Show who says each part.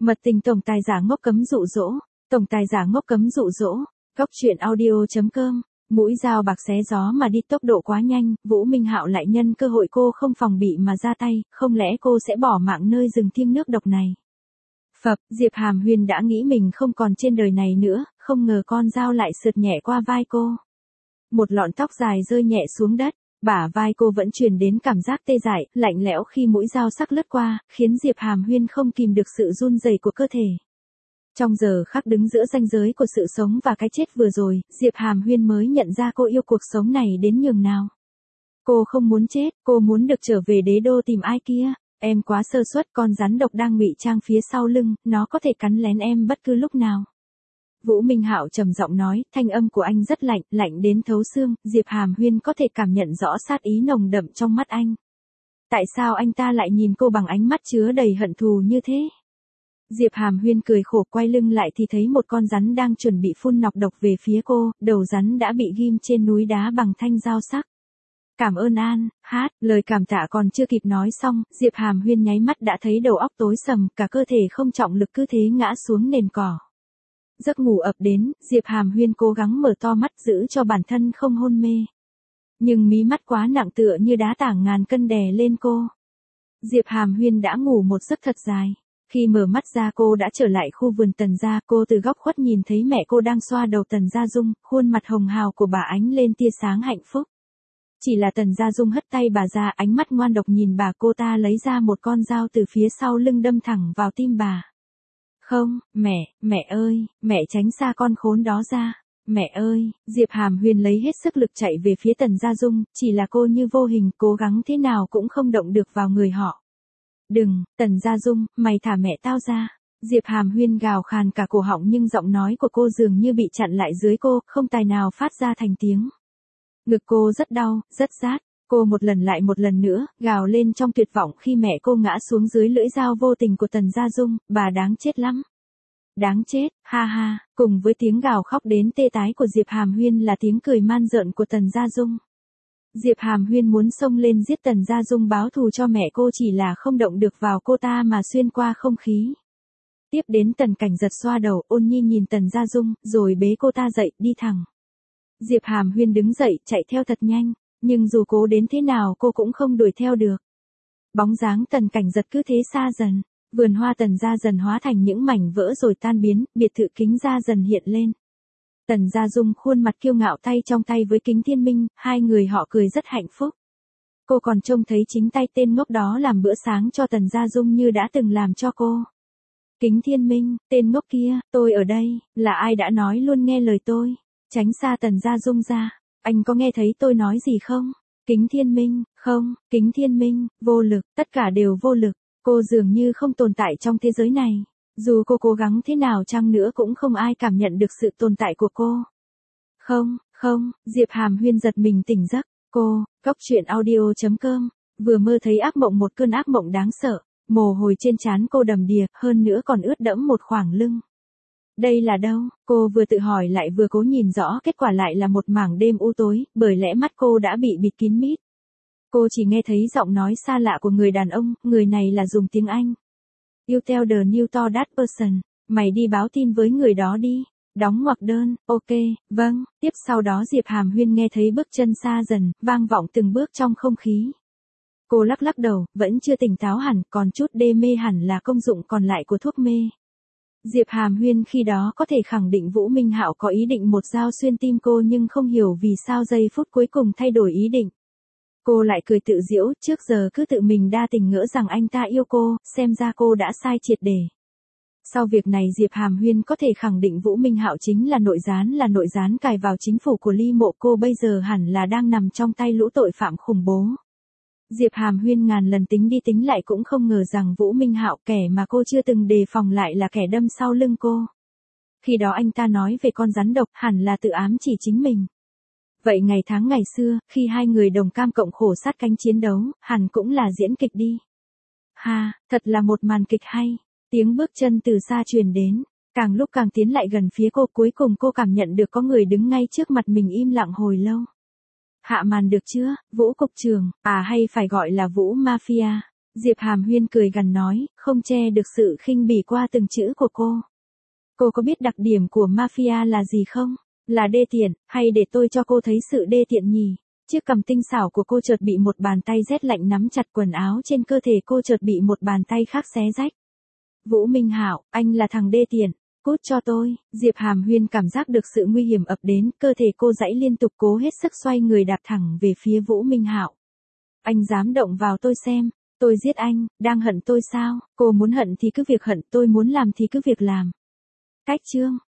Speaker 1: Mật tình tổng tài giả ngốc cấm dụ dỗ, tổng tài giả ngốc cấm dụ dỗ, góc truyện audio.com. Mũi dao bạc xé gió mà đi tốc độ quá nhanh, Vũ Minh Hạo lại nhân cơ hội cô không phòng bị mà ra tay, không lẽ cô sẽ bỏ mạng nơi rừng thiêng nước độc này. Phập, Diệp Hàm Huyên đã nghĩ mình không còn trên đời này nữa, không ngờ con dao lại sượt nhẹ qua vai cô. Một lọn tóc dài rơi nhẹ xuống đất, bả vai cô vẫn truyền đến cảm giác tê dại, lạnh lẽo khi mũi dao sắc lướt qua, khiến Diệp Hàm Huyên không kìm được sự run rẩy của cơ thể. Trong giờ khắc đứng giữa ranh giới của sự sống và cái chết vừa rồi, Diệp Hàm Huyên mới nhận ra cô yêu cuộc sống này đến nhường nào. Cô không muốn chết, cô muốn được trở về đế đô tìm ai kia. Em quá sơ suất, con rắn độc đang ngụy trang phía sau lưng, nó có thể cắn lén em bất cứ lúc nào. Vũ Minh Hạo trầm giọng nói, thanh âm của anh rất lạnh, lạnh đến thấu xương, Diệp Hàm Huyên có thể cảm nhận rõ sát ý nồng đậm trong mắt anh. Tại sao anh ta lại nhìn cô bằng ánh mắt chứa đầy hận thù như thế? Diệp Hàm Huyên cười khổ, quay lưng lại thì thấy một con rắn đang chuẩn bị phun nọc độc về phía cô, đầu rắn đã bị ghim trên núi đá bằng thanh dao sắc. Cảm ơn An, hát, lời cảm tạ còn chưa kịp nói xong, Diệp Hàm Huyên nháy mắt đã thấy đầu óc tối sầm, cả cơ thể không trọng lực cứ thế ngã xuống nền cỏ. Giấc ngủ ập đến, Diệp Hàm Huyên cố gắng mở to mắt giữ cho bản thân không hôn mê. Nhưng mí mắt quá nặng tựa như đá tảng ngàn cân đè lên cô. Diệp Hàm Huyên đã ngủ một giấc thật dài. Khi mở mắt ra cô đã trở lại khu vườn Tần gia, cô từ góc khuất nhìn thấy mẹ cô đang xoa đầu Tần Gia Dung, khuôn mặt hồng hào của bà ánh lên tia sáng hạnh phúc. Chỉ là Tần Gia Dung hất tay bà ra, ánh mắt ngoan độc nhìn bà, cô ta lấy ra một con dao từ phía sau lưng đâm thẳng vào tim bà. Không, mẹ ơi, mẹ tránh xa con khốn đó ra. Mẹ ơi, Diệp Hàm Huyên lấy hết sức lực chạy về phía Tần Gia Dung, chỉ là cô như vô hình, cố gắng thế nào cũng không động được vào người họ. Đừng, Tần Gia Dung, mày thả mẹ tao ra. Diệp Hàm Huyên gào khàn cả cổ họng nhưng giọng nói của cô dường như bị chặn lại dưới cô, không tài nào phát ra thành tiếng. Ngực cô rất đau, rất rát. Cô một lần lại một lần nữa, gào lên trong tuyệt vọng khi mẹ cô ngã xuống dưới lưỡi dao vô tình của Tần Gia Dung, bà đáng chết lắm. Đáng chết, ha ha, cùng với tiếng gào khóc đến tê tái của Diệp Hàm Huyên là tiếng cười man rợn của Tần Gia Dung. Diệp Hàm Huyên muốn xông lên giết Tần Gia Dung báo thù cho mẹ cô, chỉ là không động được vào cô ta mà xuyên qua không khí. Tiếp đến Tần Cảnh Giật xoa đầu, ôn nhi nhìn Tần Gia Dung, rồi bế cô ta dậy, đi thẳng. Diệp Hàm Huyên đứng dậy, chạy theo thật nhanh, nhưng dù cố đến thế nào cô cũng không đuổi theo được. Bóng dáng Tần Cảnh Giật cứ thế xa dần, vườn hoa Tần gia dần hóa thành những mảnh vỡ rồi tan biến, biệt thự Kính gia dần hiện lên. Tần Gia Dung khuôn mặt kiêu ngạo tay trong tay với Kính Thiên Minh, hai người họ cười rất hạnh phúc. Cô còn trông thấy chính tay tên ngốc đó làm bữa sáng cho Tần Gia Dung như đã từng làm cho cô. Kính Thiên Minh, tên ngốc kia, tôi ở đây, là ai đã nói luôn nghe lời tôi. Tránh xa Tần Gia Dung ra, anh có nghe thấy tôi nói gì không? Kính Thiên Minh, không, Kính Thiên Minh, vô lực, tất cả đều vô lực, cô dường như không tồn tại trong thế giới này. Dù cô cố gắng thế nào chăng nữa cũng không ai cảm nhận được sự tồn tại của cô. Không, Diệp Hàm Huyên giật mình tỉnh giấc, góc truyện audio.com, vừa mơ thấy ác mộng, một cơn ác mộng đáng sợ, mồ hôi trên trán cô đầm đìa, hơn nữa còn ướt đẫm một khoảng lưng. Đây là đâu? Cô vừa tự hỏi lại vừa cố nhìn rõ, kết quả lại là một mảng đêm u tối, bởi lẽ mắt cô đã bị bịt kín mít. Cô chỉ nghe thấy giọng nói xa lạ của người đàn ông, người này là dùng tiếng Anh. You tell the new to that person, mày đi báo tin với người đó đi. Đóng ngoặc đơn, ok, vâng. Tiếp sau đó Diệp Hàm Huyên nghe thấy bước chân xa dần, vang vọng từng bước trong không khí. Cô lắc lắc đầu, vẫn chưa tỉnh táo hẳn, còn chút đê mê hẳn là công dụng còn lại của thuốc mê. Diệp Hàm Huyên khi đó có thể khẳng định Vũ Minh Hạo có ý định một dao xuyên tim cô, nhưng không hiểu vì sao giây phút cuối cùng thay đổi ý định. Cô lại cười tự giễu, trước giờ cứ tự mình đa tình ngỡ rằng anh ta yêu cô, xem ra cô đã sai triệt để. Sau việc này Diệp Hàm Huyên có thể khẳng định Vũ Minh Hạo chính là nội gián cài vào chính phủ của Ly Mộ, cô bây giờ hẳn là đang nằm trong tay lũ tội phạm khủng bố. Diệp Hàm Huyên ngàn lần tính đi tính lại cũng không ngờ rằng Vũ Minh Hạo, kẻ mà cô chưa từng đề phòng, lại là kẻ đâm sau lưng cô. Khi đó anh ta nói về con rắn độc, hẳn là tự ám chỉ chính mình. Vậy ngày tháng ngày xưa, khi hai người đồng cam cộng khổ sát cánh chiến đấu, hẳn cũng là diễn kịch đi. Ha, thật là một màn kịch hay. Tiếng bước chân từ xa truyền đến, càng lúc càng tiến lại gần phía cô, cuối cùng cô cảm nhận được có người đứng ngay trước mặt mình im lặng hồi lâu. Hạ màn được chưa, Vũ cục trưởng, hay phải gọi là Vũ Mafia. Diệp Hàm Huyên cười gằn nói, không che được sự khinh bỉ qua từng chữ của cô. Cô có biết đặc điểm của mafia là gì không? Là đê tiện, hay để tôi cho cô thấy sự đê tiện nhỉ? Chiếc cằm tinh xảo của cô chợt bị một bàn tay rét lạnh nắm chặt quần áo trên cơ thể cô chợt bị một bàn tay khác xé rách. Vũ Minh Hạo, anh là thằng đê tiện, cút cho tôi. Diệp Hàm Huyên cảm giác được sự nguy hiểm ập đến, cơ thể cô giãy liên tục cố hết sức xoay người đạp thẳng về phía Vũ Minh Hạo. Anh dám động vào tôi xem, tôi giết anh, đang hận tôi sao? Cô muốn hận thì cứ việc hận, tôi muốn làm thì cứ việc làm. Cách chương